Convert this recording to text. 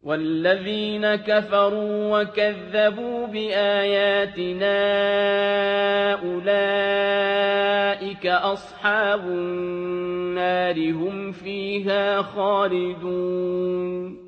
وَالَّذِينَ كَفَرُوا وَكَذَّبُوا بِآيَاتِنَا أُولَٰئِكَ أَصْحَابُ النَّارِ ۖ هُمْ فِيهَا خَالِدُونَ